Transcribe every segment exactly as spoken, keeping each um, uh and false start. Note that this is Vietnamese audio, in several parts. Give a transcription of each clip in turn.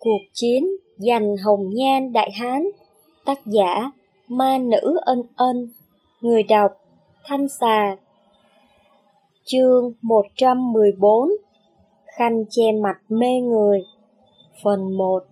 Cuộc chiến giành hồng nhan đại hán. Tác giả Ma Nữ Ân Ân. Người đọc Thanh Xà. Chương một trăm mười bốn. Khăn che mặt mê người. Phần một.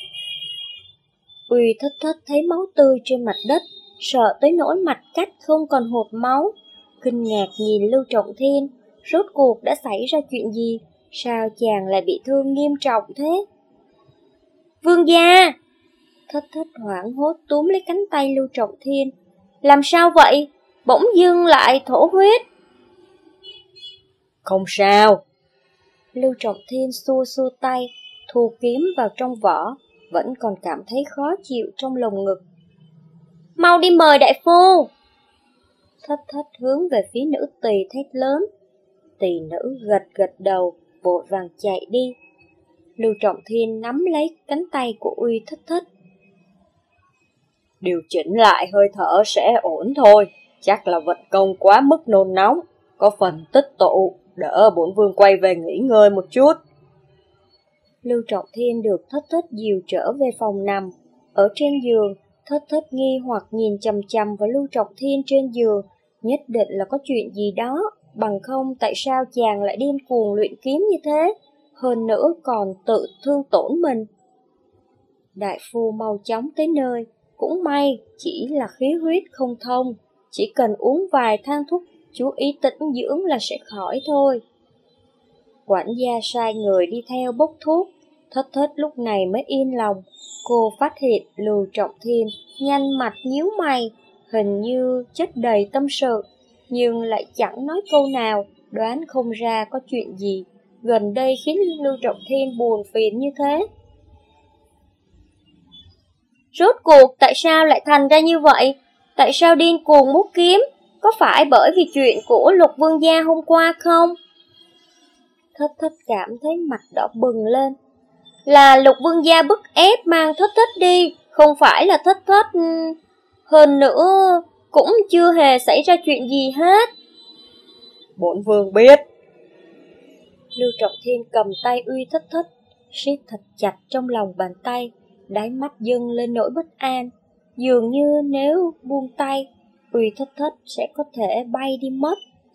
Uy Thất Thất thấy máu tươi trên mặt đất, sợ tới nỗi mặt cắt không còn hột máu. Kinh ngạc nhìn Lưu Trọng Thiên, rốt cuộc đã xảy ra chuyện gì? Sao chàng lại bị thương nghiêm trọng thế? Vương gia! Thất Thất hoảng hốt túm lấy cánh tay Lưu Trọng Thiên. Làm sao vậy? Bỗng dưng lại thổ huyết. Không sao. Lưu Trọng Thiên xua xua tay, thu kiếm vào trong vỏ, vẫn còn cảm thấy khó chịu trong lồng ngực. Mau đi mời đại phu! Thất Thất hướng về phía nữ tỳ thét lớn. Tỳ nữ gật gật đầu, vội vàng chạy đi. Lưu Trọng Thiên nắm lấy cánh tay của Uy Thất Thất. Điều chỉnh lại hơi thở sẽ ổn thôi, chắc là vận công quá mức nôn nóng, có phần tích tụ, đỡ bổn vương quay về nghỉ ngơi một chút. Lưu Trọng Thiên được Thất Thất dìu trở về phòng nằm. Ở trên giường, Thất Thất nghi hoặc nhìn chằm chằm vào Lưu Trọng Thiên trên giường, nhất định là có chuyện gì đó, bằng không tại sao chàng lại điên cuồng luyện kiếm như thế, hơn nữa còn tự thương tổn mình. Đại phu mau chóng tới nơi, cũng may chỉ là khí huyết không thông, chỉ cần uống vài thang thuốc chú ý tĩnh dưỡng là sẽ khỏi thôi. Quản gia sai người đi theo bốc thuốc. Thất Thất lúc này mới yên lòng. Cô phát hiện Lưu Trọng Thiên nhăn mặt nhíu mày, hình như chất đầy tâm sự, nhưng lại chẳng nói câu nào, đoán không ra có chuyện gì gần đây khiến Lưu Trọng Thiên buồn phiền như thế. Rốt cuộc tại sao lại thành ra như vậy? Tại sao điên cuồng mút kiếm? Có phải bởi vì chuyện của Lục Vương gia hôm qua không? Thất Thất cảm thấy mặt đỏ bừng lên. Là Lục Vương gia bức ép mang Thất Thất đi, không phải là Thất Thất. Hơn nữa cũng chưa hề xảy ra chuyện gì hết. Bổn vương biết. Lưu Trọng Thiên cầm tay Uy Thất Thất, siết thật chặt trong lòng bàn tay, đáy mắt dâng lên nỗi bất an. Dường như nếu buông tay, Uy Thất Thất sẽ có thể bay đi mất.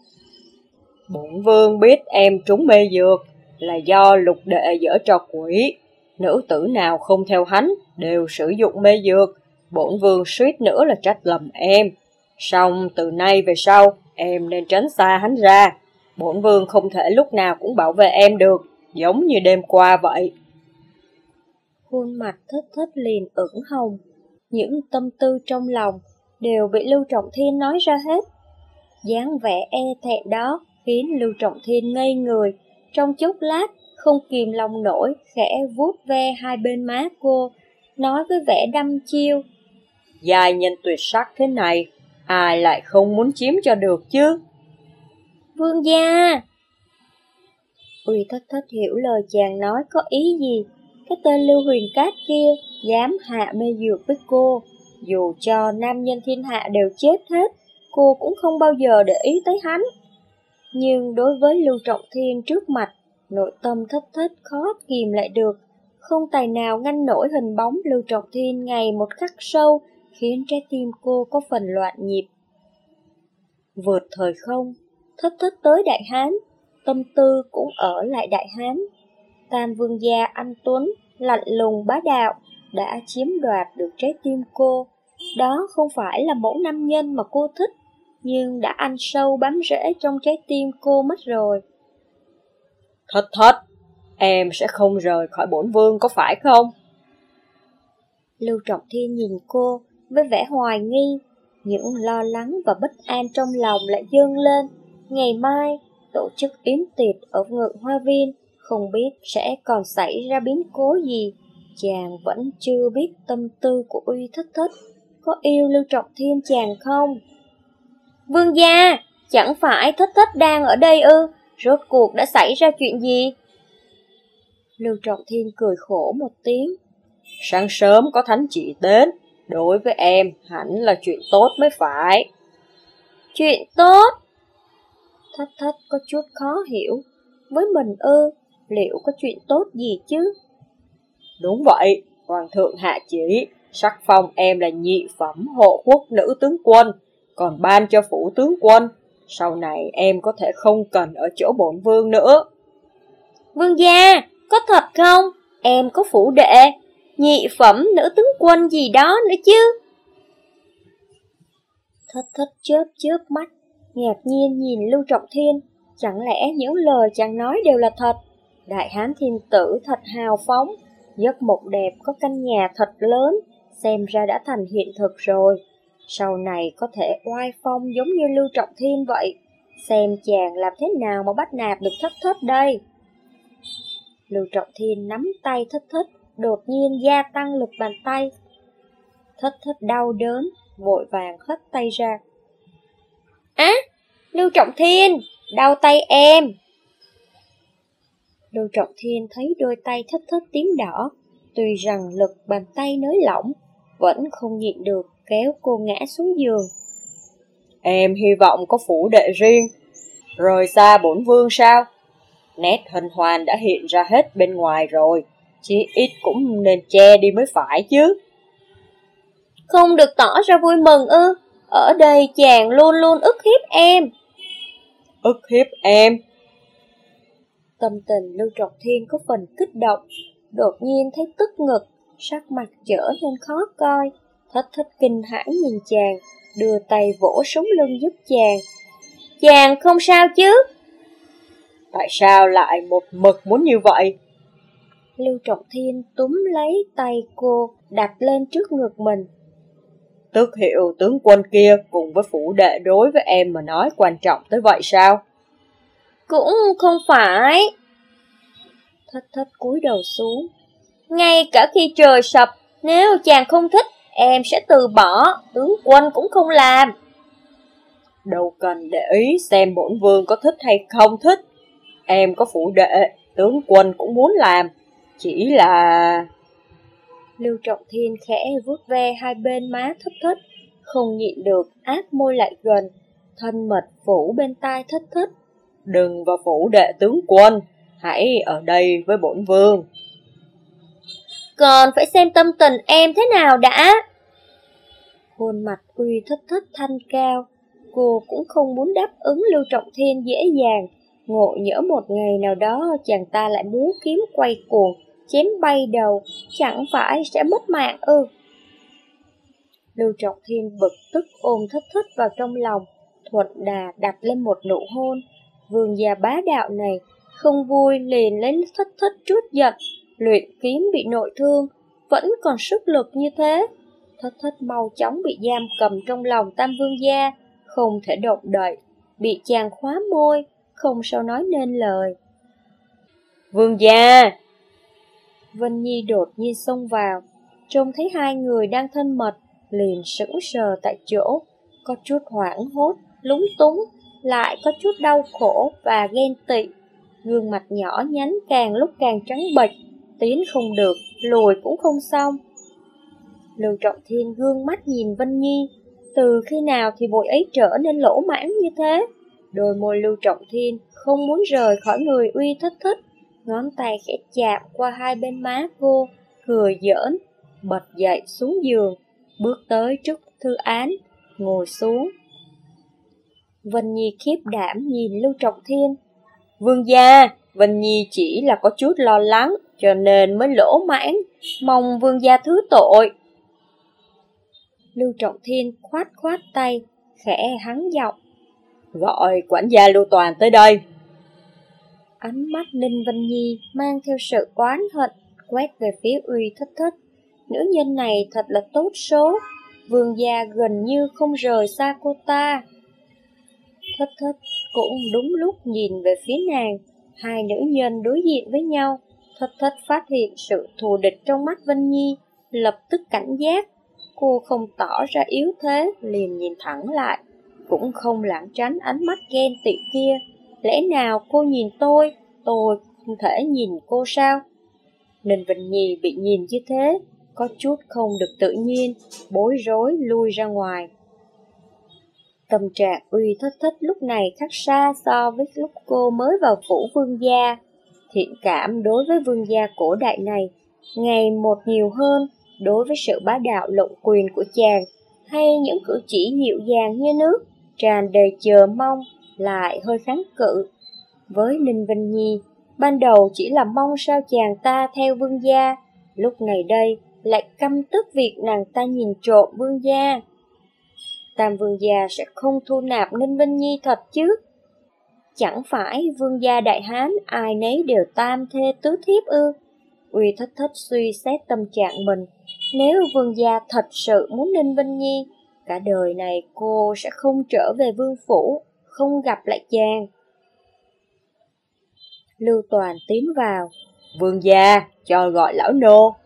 Bổn vương biết em trúng mê dược là do Lục đệ giở trò quỷ. Nữ tử nào không theo hắn đều sử dụng mê dược. Bổn vương suýt nữa là trách lầm em. Song từ nay về sau, em nên tránh xa hắn ra. Bổn vương không thể lúc nào cũng bảo vệ em được, giống như đêm qua vậy. Khuôn mặt Thất Thất liền ửng hồng. Những tâm tư trong lòng đều bị Lưu Trọng Thiên nói ra hết. Dáng vẻ e thẹn đó khiến Lưu Trọng Thiên ngây người. Trong chốc lát không kìm lòng nổi, khẽ vuốt ve hai bên má cô, nói với vẻ đăm chiêu. Giai nhân tuyệt sắc thế này, ai lại không muốn chiếm cho được chứ? Vương gia! Uy Thất Thất hiểu lời chàng nói có ý gì. Cái tên Lưu Huyền Cát kia dám hạ mê dược với cô, dù cho nam nhân thiên hạ đều chết hết, cô cũng không bao giờ để ý tới hắn. Nhưng đối với Lưu Trọng Thiên trước mặt, nội tâm Thất Thất khó kìm lại được, không tài nào ngăn nổi hình bóng Lưu Trọng Thiên ngày một khắc sâu, khiến trái tim cô có phần loạn nhịp. Vượt thời không, Thất Thất tới Đại Hán, tâm tư cũng ở lại Đại Hán. Tam vương gia anh tuấn, lạnh lùng bá đạo, đã chiếm đoạt được trái tim cô. Đó không phải là mẫu nam nhân mà cô thích, nhưng đã ăn sâu bám rễ trong trái tim cô mất rồi. Thất Thất, em sẽ không rời khỏi bổn vương có phải không? Lưu Trọng Thiên nhìn cô với vẻ hoài nghi, những lo lắng và bất an trong lòng lại dâng lên. Ngày mai tổ chức yến tiệc ở Ngự Hoa Viên, không biết sẽ còn xảy ra biến cố gì. Chàng vẫn chưa biết tâm tư của Uy Thất Thất, có yêu Lưu Trọng Thiên chàng không? Vương gia, chẳng phải Thất Thất đang ở đây ư? Rốt cuộc đã xảy ra chuyện gì? Lưu Trọng Thiên cười khổ một tiếng. Sáng sớm có thánh chỉ đến, đối với em hẳn là chuyện tốt mới phải. Chuyện tốt? Thất Thất có chút khó hiểu. Với mình ư, liệu có chuyện tốt gì chứ? Đúng vậy, Hoàng thượng hạ chỉ, sắc phong em là nhị phẩm hộ quốc nữ tướng quân, còn ban cho phủ tướng quân. Sau này em có thể không cần ở chỗ bổn vương nữa. Vương gia, có thật không? Em có phủ đệ, nhị phẩm nữ tướng quân gì đó nữa chứ? Thất thất chớp chớp mắt, ngạc nhiên nhìn Lưu Trọng Thiên. Chẳng lẽ những lời chàng nói đều là thật? Đại hán thiên tử thật hào phóng, giấc mộng đẹp có căn nhà thật lớn, xem ra đã thành hiện thực rồi. Sau này có thể oai phong giống như Lưu Trọng Thiên vậy. Xem chàng làm thế nào mà bắt nạt được thất thất đây. Lưu Trọng Thiên nắm tay thất thất, đột nhiên gia tăng lực bàn tay. Thất thất đau đớn, vội vàng hất tay ra. Á, Lưu Trọng Thiên, đau tay em. Lưu Trọng Thiên thấy đôi tay thất thất tím đỏ, tuy rằng lực bàn tay nới lỏng, vẫn không nhịn được kéo cô ngã xuống giường. Em hy vọng có phủ đệ riêng, rời xa bổn vương sao? Nét hân hoan đã hiện ra hết bên ngoài rồi, chí ít cũng nên che đi mới phải chứ. Không được tỏ ra vui mừng ư? Ở đây chàng luôn luôn ức hiếp em. Ức hiếp em? Tâm tình Lưu Trọng Thiên có phần kích động, đột nhiên thấy tức ngực, sắc mặt trở nên khó coi. Thất thất kinh hãi nhìn chàng, đưa tay vỗ sống lưng giúp chàng. Chàng không sao chứ? Tại sao lại một mực muốn như vậy? Lưu Trọng Thiên túm lấy tay cô, đặt lên trước ngực mình. Tước hiệu tướng quân kia cùng với phủ đệ đối với em mà nói quan trọng tới vậy sao? Cũng không phải. Thất thất cúi đầu xuống. Ngay cả khi trời sập, nếu chàng không thích, em sẽ từ bỏ, tướng quân cũng không làm. Đâu cần để ý xem bổn vương có thích hay không thích. Em có phủ đệ, tướng quân cũng muốn làm. Chỉ là... Lưu Trọng Thiên khẽ vuốt ve hai bên má thất thất, không nhịn được áp môi lại gần, thân mật phủ bên tai thất thất. Đừng vào phủ đệ tướng quân, hãy ở đây với bổn vương. Còn phải xem tâm tình em thế nào đã. Khuôn mặt uy thất thất thanh cao, cô cũng không muốn đáp ứng Lưu Trọng Thiên dễ dàng. Ngộ nhỡ một ngày nào đó chàng ta lại múa kiếm quay cuồng, chém bay đầu, chẳng phải sẽ mất mạng ư? Lưu Trọng Thiên bực tức ôm thất thất vào trong lòng, thuận đà đặt lên một nụ hôn. Vương gia bá đạo này không vui liền lấy thất thất trút giận, luyện kiếm bị nội thương, vẫn còn sức lực như thế. Thất thất mau chóng bị giam cầm trong lòng Tam Vương gia, không thể động đậy, bị chàng khóa môi, không sao nói nên lời. Vương gia! Vân Nhi đột nhiên xông vào, trông thấy hai người đang thân mật, liền sững sờ tại chỗ, có chút hoảng hốt, lúng túng, lại có chút đau khổ và ghen tị. Gương mặt nhỏ nhắn càng lúc càng trắng bệch, tiến không được, lùi cũng không xong. Lưu Trọng Thiên gương mắt nhìn Vân Nhi, từ khi nào thì bội ấy trở nên lỗ mãng như thế? Đôi môi Lưu Trọng Thiên không muốn rời khỏi người uy thất thất, ngón tay khẽ chạm qua hai bên má cô, cười giỡn, bật dậy xuống giường, bước tới trước thư án, ngồi xuống. Vân Nhi khiếp đảm nhìn Lưu Trọng Thiên. Vương gia, Vân Nhi chỉ là có chút lo lắng, cho nên mới lỗ mãng, mong vương gia thứ tội. Lưu Trọng Thiên khoát khoát tay, khẽ hắn giọng. Gọi quản gia Lưu Toàn tới đây. Ánh mắt Ninh Vân Nhi mang theo sự oán hận, quét về phía uy thất thất. Nữ nhân này thật là tốt số, vương gia gần như không rời xa cô ta. Thất thất cũng đúng lúc nhìn về phía nàng, hai nữ nhân đối diện với nhau. Thất thất phát hiện sự thù địch trong mắt Vân Nhi, lập tức cảnh giác. Cô không tỏ ra yếu thế, liền nhìn thẳng lại, cũng không lảng tránh ánh mắt ghen tị kia. Lẽ nào cô nhìn tôi, tôi không thể nhìn cô sao? Ninh Vân Nhi bị nhìn như thế, có chút không được tự nhiên, bối rối lui ra ngoài. Tâm trạng uy thất thất lúc này khác xa so với lúc cô mới vào phủ vương gia. Thiện cảm đối với vương gia cổ đại này ngày một nhiều hơn đối với sự bá đạo lộng quyền của chàng, hay những cử chỉ dịu dàng như nước, tràn đầy chờ mong, lại hơi kháng cự. Với Ninh Vinh Nhi, ban đầu chỉ là mong sao chàng ta theo vương gia, lúc này đây lại căm tức việc nàng ta nhìn trộm vương gia. Tam vương gia sẽ không thu nạp Ninh Vinh Nhi thật chứ? Chẳng phải vương gia Đại Hán ai nấy đều tam thê tứ thiếp ư? Uy Thất Thất suy xét tâm trạng mình, nếu vương gia thật sự muốn Ninh Vinh Nhi, cả đời này cô sẽ không trở về vương phủ, không gặp lại chàng. Lưu Toàn tiến vào. Vương gia, cho gọi lão nô.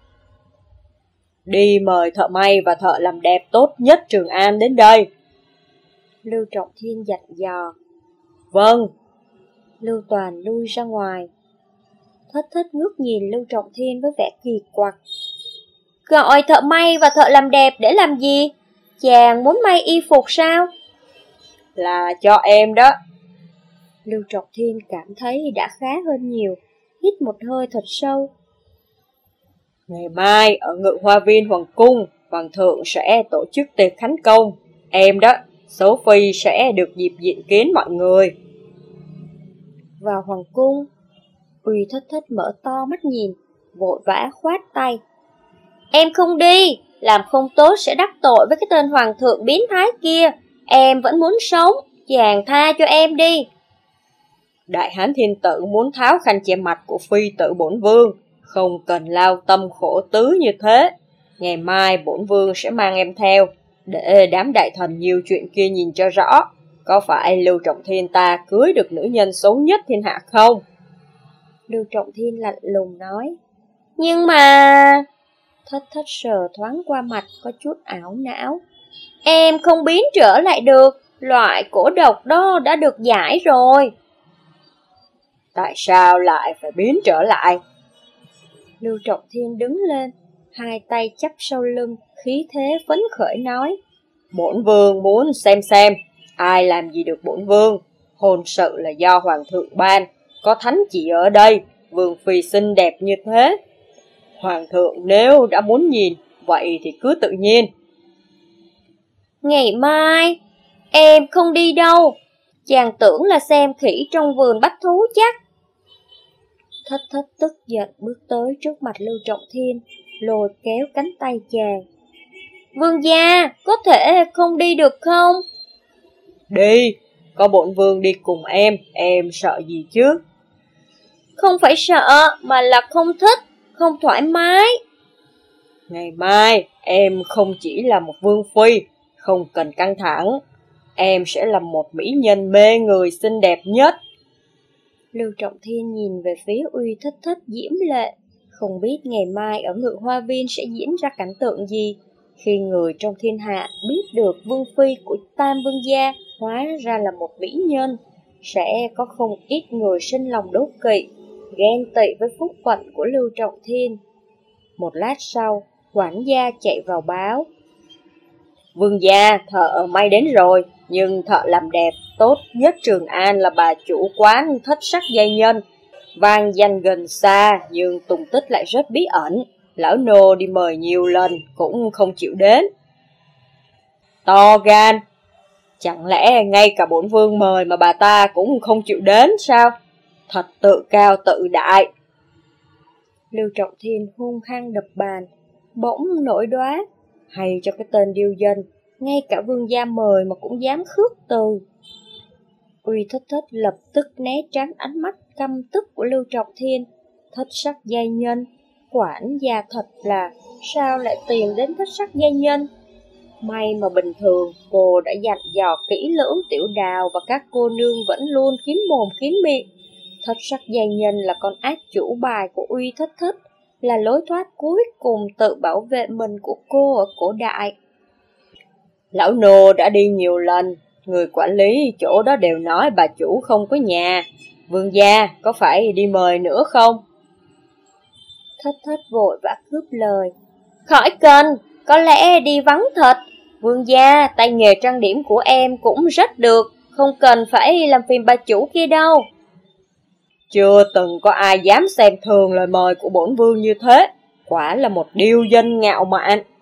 Đi mời thợ may và thợ làm đẹp tốt nhất Trường An đến đây. Lưu Trọng Thiên dặn dò. Vâng. Lưu Toàn lui ra ngoài. Thất Thất ngước nhìn Lưu Trọng Thiên với vẻ kỳ quặc. Gọi thợ may và thợ làm đẹp để làm gì? Chàng muốn may y phục sao? Là cho em đó. Lưu Trọng Thiên cảm thấy đã khá hơn nhiều, hít một hơi thật sâu. Ngày mai ở Ngự Hoa Viên Hoàng Cung, Hoàng thượng sẽ tổ chức tiệc khánh công. Em đó, Sophie sẽ được dịp diện kiến mọi người. Vào Hoàng Cung, Uy Thất Thất mở to mắt nhìn, vội vã khoát tay. Em không đi, làm không tốt sẽ đắc tội với cái tên Hoàng thượng biến thái kia. Em vẫn muốn sống, chàng tha cho em đi. Đại Hán Thiên Tử muốn tháo khăn che mặt của phi tử bổn vương, không cần lao tâm khổ tứ như thế. Ngày mai bổn vương sẽ mang em theo, để đám đại thần nhiều chuyện kia nhìn cho rõ. Có phải Lưu Trọng Thiên ta cưới được nữ nhân xấu nhất thiên hạ không? Lưu Trọng Thiên lạnh lùng nói. Nhưng mà... Thất Thất sờ thoáng qua mặt có chút ảo não. Em không biến trở lại được, loại cổ độc đó đã được giải rồi. Tại sao lại phải biến trở lại? Lưu Trọng Thiên đứng lên, hai tay chắp sau lưng, khí thế phấn khởi nói. Bổn vương muốn xem xem, ai làm gì được bổn vương. Hôn sự là do hoàng thượng ban, có thánh chỉ ở đây, vương phi xinh đẹp như thế. Hoàng thượng nếu đã muốn nhìn, vậy thì cứ tự nhiên. Ngày mai, em không đi đâu. Chàng tưởng là xem khỉ trong vườn bắt thú chắc. Thất Thất tức giận bước tới trước mặt Lưu Trọng Thiên, lôi kéo cánh tay chàng. Vương gia, có thể không đi được không? Đi, có bổn vương đi cùng em, em sợ gì chứ? Không phải sợ, mà là không thích, không thoải mái. Ngày mai, em không chỉ là một vương phi, không cần căng thẳng. Em sẽ là một mỹ nhân mê người xinh đẹp nhất. Lưu Trọng Thiên nhìn về phía Uy Thất Thất diễm lệ, không biết ngày mai ở Ngự Hoa Viên sẽ diễn ra cảnh tượng gì. Khi người trong thiên hạ biết được vương phi của Tam Vương gia hóa ra là một mỹ nhân, sẽ có không ít người sinh lòng đố kỵ, ghen tị với phúc phận của Lưu Trọng Thiên. Một lát sau, quản gia chạy vào báo. Vương gia, thợ may đến rồi, nhưng thợ làm đẹp tốt nhất Trường An là bà chủ quán Thất Sắc Giai Nhân. Vang danh gần xa, nhưng tung tích lại rất bí ẩn. Lão nô đi mời nhiều lần, cũng không chịu đến. To gan! Chẳng lẽ ngay cả bổn vương mời mà bà ta cũng không chịu đến sao? Thật tự cao tự đại. Lưu Trọng Thiên hung hăng đập bàn, bỗng nổi đoá. Hay cho cái tên điêu dân, ngay cả vương gia mời mà cũng dám khước từ. Uy Thất Thất lập tức né tránh ánh mắt căm tức của Lưu Trọng Thiên. Thất Sắc Giai Nhân, quản gia thật là, sao lại tìm đến Thất Sắc Giai Nhân? May mà bình thường cô đã dặn dò kỹ lưỡng Tiểu Đào và các cô nương vẫn luôn kín mồm kín miệng. Thất Sắc Giai Nhân là con ác chủ bài của Uy Thất Thất, là lối thoát cuối cùng tự bảo vệ mình của cô ở cổ đại. Lão nô đã đi nhiều lần, người quản lý chỗ đó đều nói bà chủ không có nhà. Vương gia, có phải đi mời nữa không? Thất Thất vội vã cướp lời. Khỏi cần, có lẽ đi vắng thật. Vương gia, tay nghề trang điểm của em cũng rất được, không cần phải làm phiền bà chủ kia đâu. Chưa từng có ai dám xem thường lời mời của bổn vương như thế, quả là một điêu dân ngạo mạn.